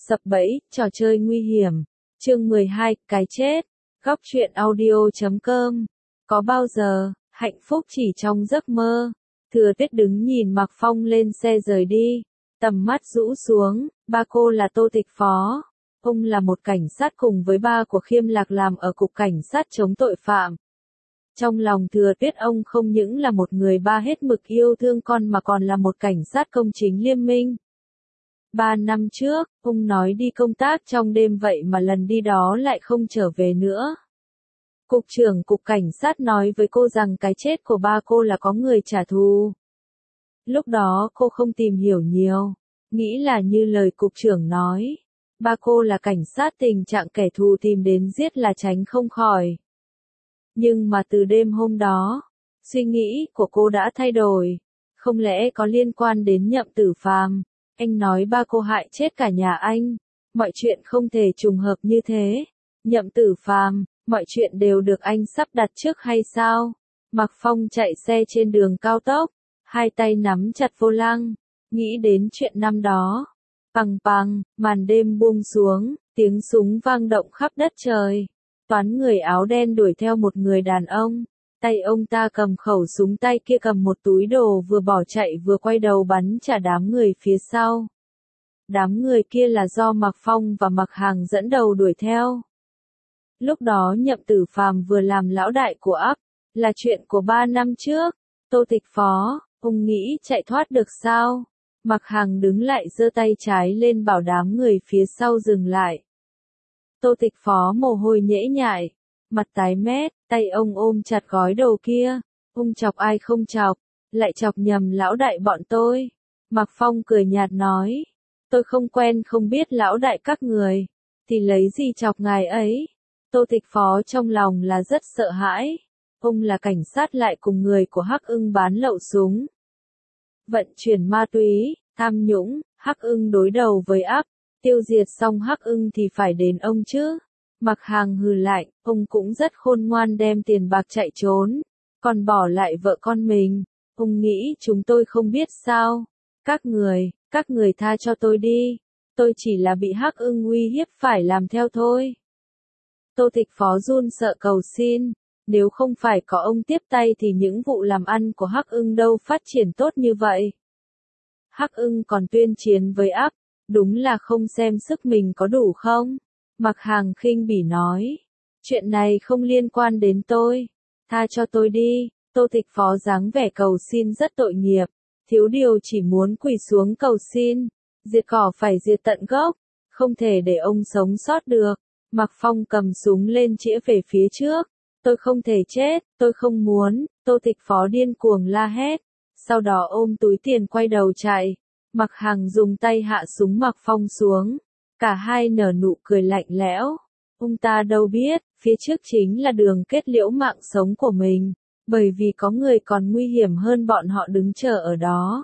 Sập bẫy, trò chơi nguy hiểm. Chương 12, cái chết. Góc truyện audio.com. Có bao giờ, hạnh phúc chỉ trong giấc mơ. Thừa Tuyết đứng nhìn Mạc Phong lên xe rời đi. Tầm mắt rũ xuống, ba cô là Tô Tịch Phó. Ông là một cảnh sát cùng với ba của Khiêm Lạc làm ở Cục Cảnh sát chống tội phạm. Trong lòng Thừa Tuyết ông không những là một người ba hết mực yêu thương con mà còn là một cảnh sát công chính liêm minh. 3 năm trước, ông nói đi công tác trong đêm vậy mà lần đi đó lại không trở về nữa. Cục trưởng Cục Cảnh sát nói với cô rằng cái chết của ba cô là có người trả thù. Lúc đó cô không tìm hiểu nhiều, nghĩ là như lời cục trưởng nói. Ba cô là cảnh sát, tình trạng kẻ thù tìm đến giết là tránh không khỏi. Nhưng mà từ đêm hôm đó, suy nghĩ của cô đã thay đổi. Không lẽ có liên quan đến Nhậm Tử Phàm? Anh nói ba cô hại chết cả nhà anh. Mọi chuyện không thể trùng hợp như thế. Nhậm Tử Phàm, mọi chuyện đều được anh sắp đặt trước hay sao? Mạc Phong chạy xe trên đường cao tốc, hai tay nắm chặt vô lăng, nghĩ đến chuyện năm đó. Pằng pằng, màn đêm buông xuống, tiếng súng vang động khắp đất trời. Toán người áo đen đuổi theo một người đàn ông. Tay ông ta cầm khẩu súng, tay kia cầm một túi đồ, vừa bỏ chạy vừa quay đầu bắn trả đám người phía sau. Đám người kia là do Mạc Phong và Mạc Hằng dẫn đầu đuổi theo. Lúc đó Nhậm Tử Phàm vừa làm lão đại của ấp, là chuyện của 3 năm trước. Tô Tịch Phó, ông nghĩ chạy thoát được sao? Mạc Hằng đứng lại giơ tay trái lên bảo đám người phía sau dừng lại. Tô Tịch Phó mồ hôi nhễ nhại, mặt tái mét, tay ông ôm chặt gói đồ kia. Ông chọc ai không chọc, lại chọc nhầm lão đại bọn tôi. Mạc Phong cười nhạt nói, tôi không quen không biết lão đại các người, thì lấy gì chọc ngài ấy. Tô Tịch Phó trong lòng là rất sợ hãi. Ông là cảnh sát lại cùng người của Hắc Ưng bán lậu súng, vận chuyển ma túy, tham nhũng. Hắc Ưng đối đầu với ấp, tiêu diệt xong Hắc Ưng thì phải đến ông chứ. Mạc Hằng hừ lạnh, ông cũng rất khôn ngoan đem tiền bạc chạy trốn, còn bỏ lại vợ con mình. Ông nghĩ chúng tôi không biết sao? Các người tha cho tôi đi. Tôi chỉ là bị Hắc Ưng uy hiếp phải làm theo thôi. Tô Tịch Phó run sợ cầu xin, nếu không phải có ông tiếp tay thì những vụ làm ăn của Hắc Ưng đâu phát triển tốt như vậy. Hắc Ưng còn tuyên chiến với ấp, đúng là không xem sức mình có đủ không? Mạc Hằng khinh bỉ nói, chuyện này không liên quan đến tôi, tha cho tôi đi. Tô Tịch Phó dáng vẻ cầu xin rất tội nghiệp, thiếu điều chỉ muốn quỳ xuống cầu xin, diệt cỏ phải diệt tận gốc, không thể để ông sống sót được. Mạc Phong cầm súng lên chĩa về phía trước, tôi không thể chết, tôi không muốn. Tô Tịch Phó điên cuồng la hét, sau đó ôm túi tiền quay đầu chạy. Mạc Hằng dùng tay hạ súng Mạc Phong xuống, cả hai nở nụ cười lạnh lẽo. Ông ta đâu biết, phía trước chính là đường kết liễu mạng sống của mình, bởi vì có người còn nguy hiểm hơn bọn họ đứng chờ ở đó.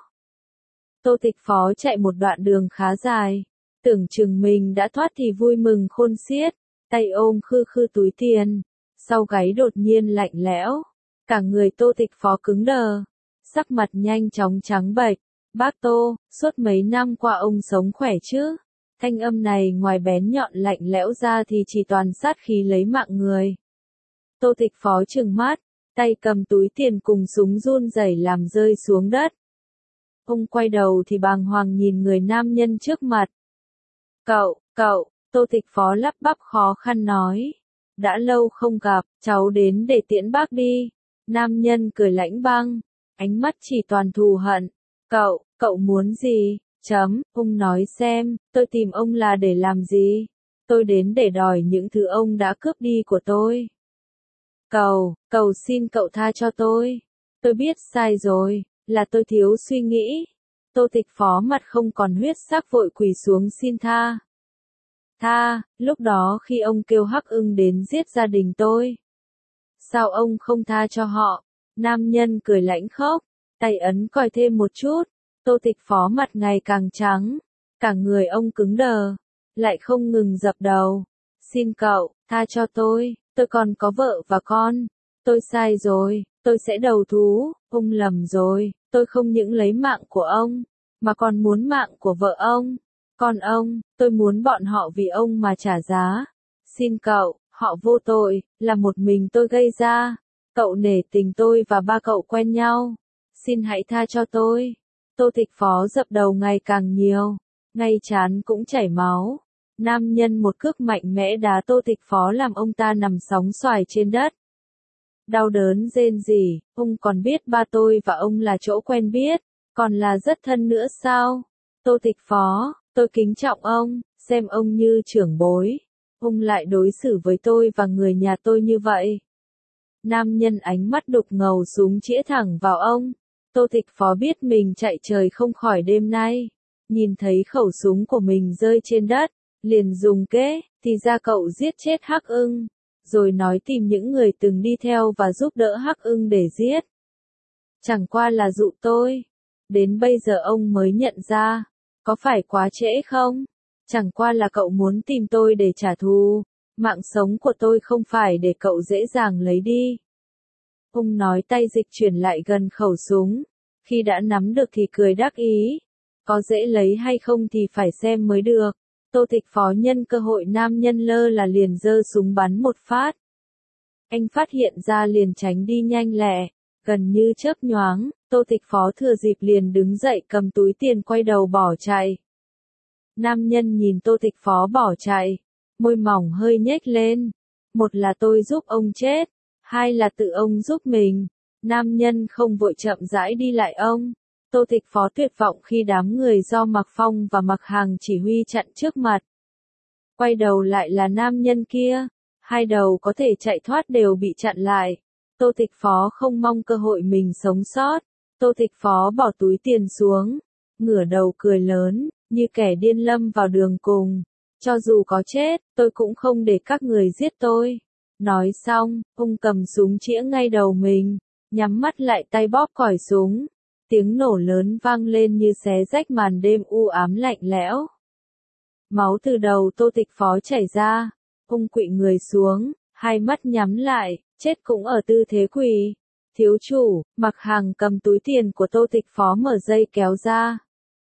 Tô Tịch Phó chạy một đoạn đường khá dài, tưởng chừng mình đã thoát thì vui mừng khôn xiết, tay ôm khư khư túi tiền, sau gáy đột nhiên lạnh lẽo, cả người Tô Tịch Phó cứng đờ, sắc mặt nhanh chóng trắng bệch. Bác Tô, suốt mấy năm qua ông sống khỏe chứ? Thanh âm này ngoài bén nhọn lạnh lẽo ra thì chỉ toàn sát khí lấy mạng người. Tô Tịch Phó trừng mắt, tay cầm túi tiền cùng súng run rẩy làm rơi xuống đất. Ông quay đầu thì bàng hoàng nhìn người nam nhân trước mặt. Cậu, Tô Tịch Phó lắp bắp khó khăn nói. Đã lâu không gặp, cháu đến để tiễn bác đi. Nam nhân cười lãnh băng, ánh mắt chỉ toàn thù hận. Cậu muốn gì? Ông nói xem, tôi tìm ông là để làm gì? Tôi đến để đòi những thứ ông đã cướp đi của tôi. Cầu xin cậu tha cho tôi. Tôi biết sai rồi, là tôi thiếu suy nghĩ. Tô Tịch Phó mặt không còn huyết sắc vội quỳ xuống xin tha. Lúc đó khi ông kêu Hắc Ưng đến giết gia đình tôi. Sao ông không tha cho họ? Nam nhân cười lãnh khốc, tay ấn còi thêm một chút. Tô Tịch Phó mặt ngày càng trắng, cả người ông cứng đờ, lại không ngừng dập đầu. Xin cậu, tha cho tôi còn có vợ và con. Tôi sai rồi, tôi sẽ đầu thú. Ông lầm rồi, tôi không những lấy mạng của ông, mà còn muốn mạng của vợ ông. Còn ông, tôi muốn bọn họ vì ông mà trả giá. Xin cậu, họ vô tội, là một mình tôi gây ra. Cậu nể tình tôi và ba cậu quen nhau. Xin hãy tha cho tôi. Tô Tịch Phó dập đầu ngày càng nhiều, ngay trán cũng chảy máu. Nam nhân một cước mạnh mẽ đá Tô Tịch Phó làm ông ta nằm sóng xoài trên đất. Đau đớn rên rỉ, ông còn biết ba tôi và ông là chỗ quen biết, còn là rất thân nữa sao? Tô Tịch Phó, tôi kính trọng ông, xem ông như trưởng bối. Ông lại đối xử với tôi và người nhà tôi như vậy. Nam nhân ánh mắt đục ngầu súng chĩa thẳng vào ông. Tô Tịch Phó biết mình chạy trời không khỏi đêm nay. Nhìn thấy khẩu súng của mình rơi trên đất, liền dùng kế, thì ra cậu giết chết Hắc Ưng. Rồi nói tìm những người từng đi theo và giúp đỡ Hắc Ưng để giết. Chẳng qua là dụ tôi. Đến bây giờ ông mới nhận ra. Có phải quá trễ không? Chẳng qua là cậu muốn tìm tôi để trả thù. Mạng sống của tôi không phải để cậu dễ dàng lấy đi. Ông nói tay dịch chuyển lại gần khẩu súng. Khi đã nắm được thì cười đắc ý. Có dễ lấy hay không thì phải xem mới được. Tô Tịch Phó nhân cơ hội nam nhân lơ là liền giơ súng bắn một phát. Anh phát hiện ra liền tránh đi nhanh lẹ, gần như chớp nhoáng, Tô Tịch Phó thừa dịp liền đứng dậy cầm túi tiền quay đầu bỏ chạy. Nam nhân nhìn Tô Tịch Phó bỏ chạy, môi mỏng hơi nhếch lên. Một là tôi giúp ông chết, hai là tự ông giúp mình. Nam nhân không vội chậm rãi đi lại ông. Tô Tịch Phó tuyệt vọng khi đám người do Mạc Phong và Mạc Hằng chỉ huy chặn trước mặt. Quay đầu lại là nam nhân kia, hai đầu có thể chạy thoát đều bị chặn lại. Tô Tịch Phó không mong cơ hội mình sống sót. Tô Tịch Phó bỏ túi tiền xuống, ngửa đầu cười lớn, như kẻ điên lâm vào đường cùng. Cho dù có chết, tôi cũng không để các người giết tôi. Nói xong, ông cầm súng chĩa ngay đầu mình, nhắm mắt lại tay bóp còi súng. Tiếng nổ lớn vang lên như xé rách màn đêm u ám lạnh lẽo. Máu từ đầu Tô Tịch Phó chảy ra, ông quỵ người xuống, hai mắt nhắm lại, chết cũng ở tư thế quỳ. Thiếu chủ, Mạc Hằng cầm túi tiền của Tô Tịch Phó mở dây kéo ra.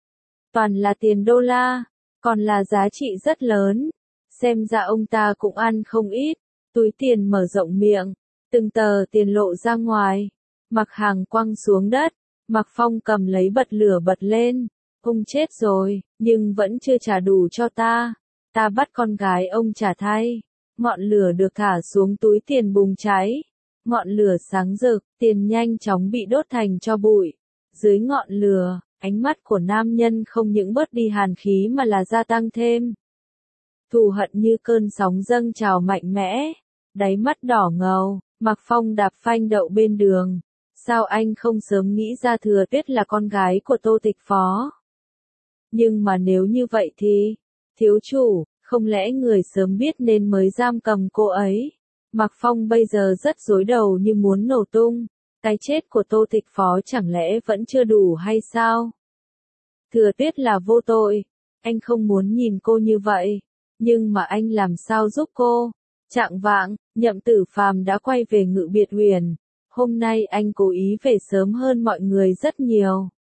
Toàn là tiền đô la, còn là giá trị rất lớn. Xem ra ông ta cũng ăn không ít. Túi tiền mở rộng miệng, từng tờ tiền lộ ra ngoài. Mạc Hằng quăng xuống đất. Mạc Phong cầm lấy bật lửa bật lên. Ông chết rồi, nhưng vẫn chưa trả đủ cho ta. Ta bắt con gái ông trả thay. Ngọn lửa được thả xuống túi tiền bùng cháy. Ngọn lửa sáng rực, tiền nhanh chóng bị đốt thành tro bụi. Dưới ngọn lửa, ánh mắt của nam nhân không những bớt đi hàn khí mà là gia tăng thêm. Thù hận như cơn sóng dâng trào mạnh mẽ. Đáy mắt đỏ ngầu, Mạc Phong đạp phanh đậu bên đường. Sao anh không sớm nghĩ ra Thừa Tuyết là con gái của Tô Tịch Phó? Nhưng mà nếu như vậy thì, thiếu chủ, không lẽ người sớm biết nên mới giam cầm cô ấy? Mạc Phong bây giờ rất rối đầu như muốn nổ tung. Cái chết của Tô Tịch Phó chẳng lẽ vẫn chưa đủ hay sao? Thừa Tuyết là vô tội. Anh không muốn nhìn cô như vậy. Nhưng mà anh làm sao giúp cô? Trạng vạng, Nhậm Tử Phàm đã quay về Ngự Biệt Huyền. Hôm nay anh cố ý về sớm hơn mọi người rất nhiều.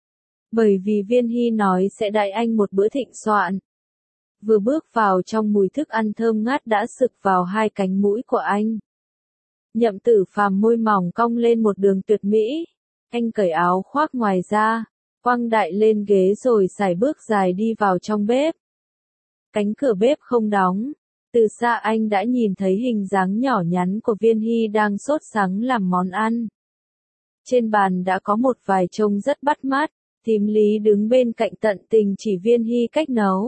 Bởi vì Viên Hy nói sẽ đãi anh một bữa thịnh soạn. Vừa bước vào trong mùi thức ăn thơm ngát đã sực vào hai cánh mũi của anh. Nhậm Tử Phàm môi mỏng cong lên một đường tuyệt mỹ. Anh cởi áo khoác ngoài ra, quăng đại lên ghế rồi sải bước dài đi vào trong bếp. Cánh cửa bếp không đóng. Từ xa anh đã nhìn thấy hình dáng nhỏ nhắn của Viên Hy đang sốt sắng làm món ăn. Trên bàn đã có một vài trông rất bắt mắt, thím Lý đứng bên cạnh tận tình chỉ Viên Hy cách nấu.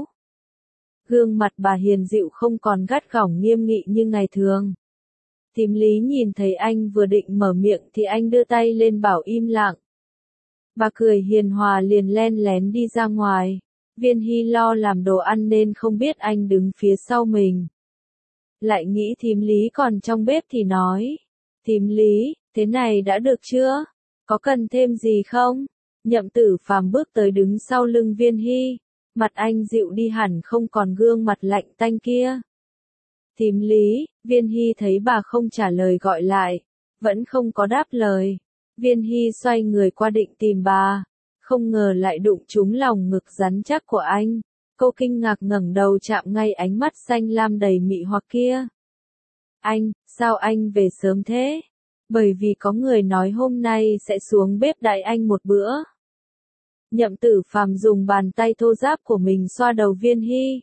Gương mặt bà hiền dịu không còn gắt gỏng nghiêm nghị như ngày thường. Thím Lý nhìn thấy anh vừa định mở miệng thì anh đưa tay lên bảo im lặng. Bà cười hiền hòa liền len lén đi ra ngoài. Viên Hy lo làm đồ ăn nên không biết anh đứng phía sau mình. Lại nghĩ thím Lý còn trong bếp thì nói. Thím Lý, thế này đã được chưa? Có cần thêm gì không? Nhậm Tử Phàm bước tới đứng sau lưng Viên Hy. Mặt anh dịu đi hẳn không còn gương mặt lạnh tanh kia. Thím Lý, Viên Hy thấy bà không trả lời gọi lại. Vẫn không có đáp lời. Viên Hy xoay người qua định tìm bà. Không ngờ lại đụng trúng lòng ngực rắn chắc của anh. Cô kinh ngạc ngẩng đầu chạm ngay ánh mắt xanh lam đầy mị hoặc kia. Anh, sao anh về sớm thế? Bởi vì có người nói hôm nay sẽ xuống bếp đãi anh một bữa. Nhậm Tử Phàm dùng bàn tay thô ráp của mình xoa đầu Viên Hy.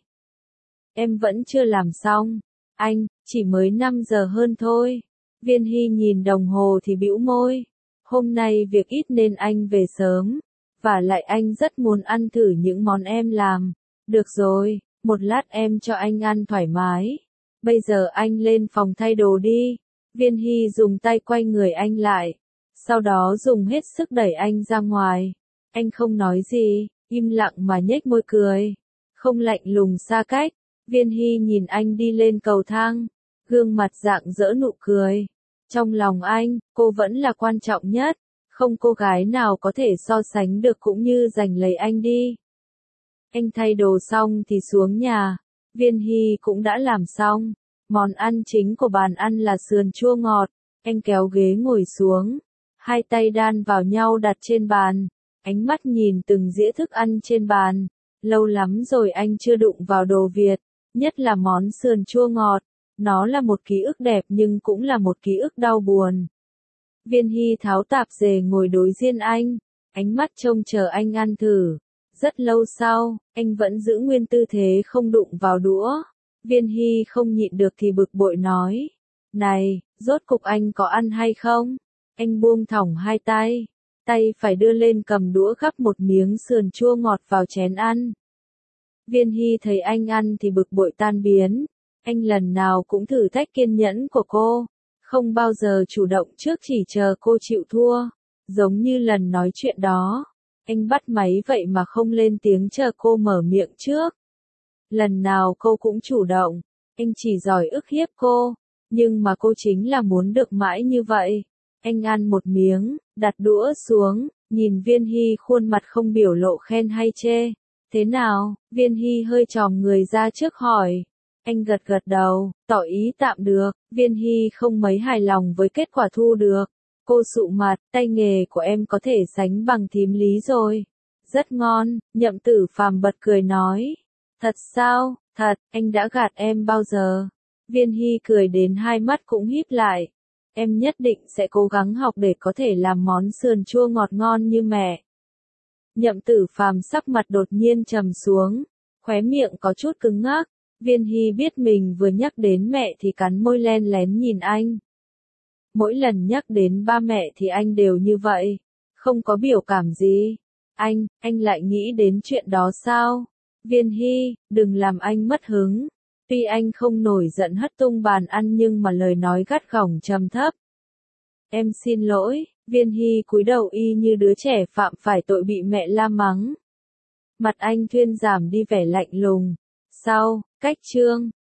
Em vẫn chưa làm xong. Anh, chỉ mới 5 giờ hơn thôi. Viên Hy nhìn đồng hồ thì bĩu môi. Hôm nay việc ít nên anh về sớm. Và lại anh rất muốn ăn thử những món em làm. Được rồi, một lát em cho anh ăn thoải mái. Bây giờ anh lên phòng thay đồ đi. Viên Hy dùng tay quay người anh lại. Sau đó dùng hết sức đẩy anh ra ngoài. Anh không nói gì, im lặng mà nhếch môi cười. Không lạnh lùng xa cách. Viên Hy nhìn anh đi lên cầu thang. Gương mặt rạng rỡ nụ cười. Trong lòng anh, cô vẫn là quan trọng nhất. Không cô gái nào có thể so sánh được cũng như giành lấy anh đi. Anh thay đồ xong thì xuống nhà. Viên Hy cũng đã làm xong. Món ăn chính của bàn ăn là sườn chua ngọt. Anh kéo ghế ngồi xuống. Hai tay đan vào nhau đặt trên bàn. Ánh mắt nhìn từng dĩa thức ăn trên bàn. Lâu lắm rồi anh chưa đụng vào đồ Việt. Nhất là món sườn chua ngọt. Nó là một ký ức đẹp nhưng cũng là một ký ức đau buồn. Viên Hy tháo tạp dề ngồi đối diện anh. Ánh mắt trông chờ anh ăn thử. Rất lâu sau, anh vẫn giữ nguyên tư thế không đụng vào đũa. Viên Hy không nhịn được thì bực bội nói. Này, rốt cục anh có ăn hay không? Anh buông thõng hai tay. Tay phải đưa lên cầm đũa gắp một miếng sườn chua ngọt vào chén ăn. Viên Hy thấy anh ăn thì bực bội tan biến. Anh lần nào cũng thử thách kiên nhẫn của cô. Không bao giờ chủ động trước chỉ chờ cô chịu thua. Giống như lần nói chuyện đó. Anh bắt máy vậy mà không lên tiếng chờ cô mở miệng trước. Lần nào cô cũng chủ động. Anh chỉ giỏi ức hiếp cô. Nhưng mà cô chính là muốn được mãi như vậy. Anh ăn một miếng, đặt đũa xuống, nhìn Viên Hy khuôn mặt không biểu lộ khen hay chê. Thế nào? Viên Hy hơi tròn người ra trước hỏi. Anh gật gật đầu, tỏ ý tạm được. Viên Hy không mấy hài lòng với kết quả thu được. Cô sụ mặt, tay nghề của em có thể sánh bằng thím Lý rồi. Rất ngon, Nhậm Tử Phàm bật cười nói. Thật sao? Thật, anh đã gạt em bao giờ? Viên Hy cười đến hai mắt cũng híp lại. Em nhất định sẽ cố gắng học để có thể làm món sườn chua ngọt ngon như mẹ. Nhậm Tử Phàm sắc mặt đột nhiên trầm xuống, khóe miệng có chút cứng ngắc. Viên Hy biết mình vừa nhắc đến mẹ thì cắn môi len lén nhìn anh. Mỗi lần nhắc đến ba mẹ thì anh đều như vậy, không có biểu cảm gì. Anh lại nghĩ đến chuyện đó sao? Viên Hy, đừng làm anh mất hứng. Tuy anh không nổi giận hất tung bàn ăn nhưng mà lời nói gắt gỏng trầm thấp. Em xin lỗi. Viên Hy cúi đầu y như đứa trẻ phạm phải tội bị mẹ la mắng. Mặt anh thuyên giảm đi vẻ lạnh lùng. Sau, cách chương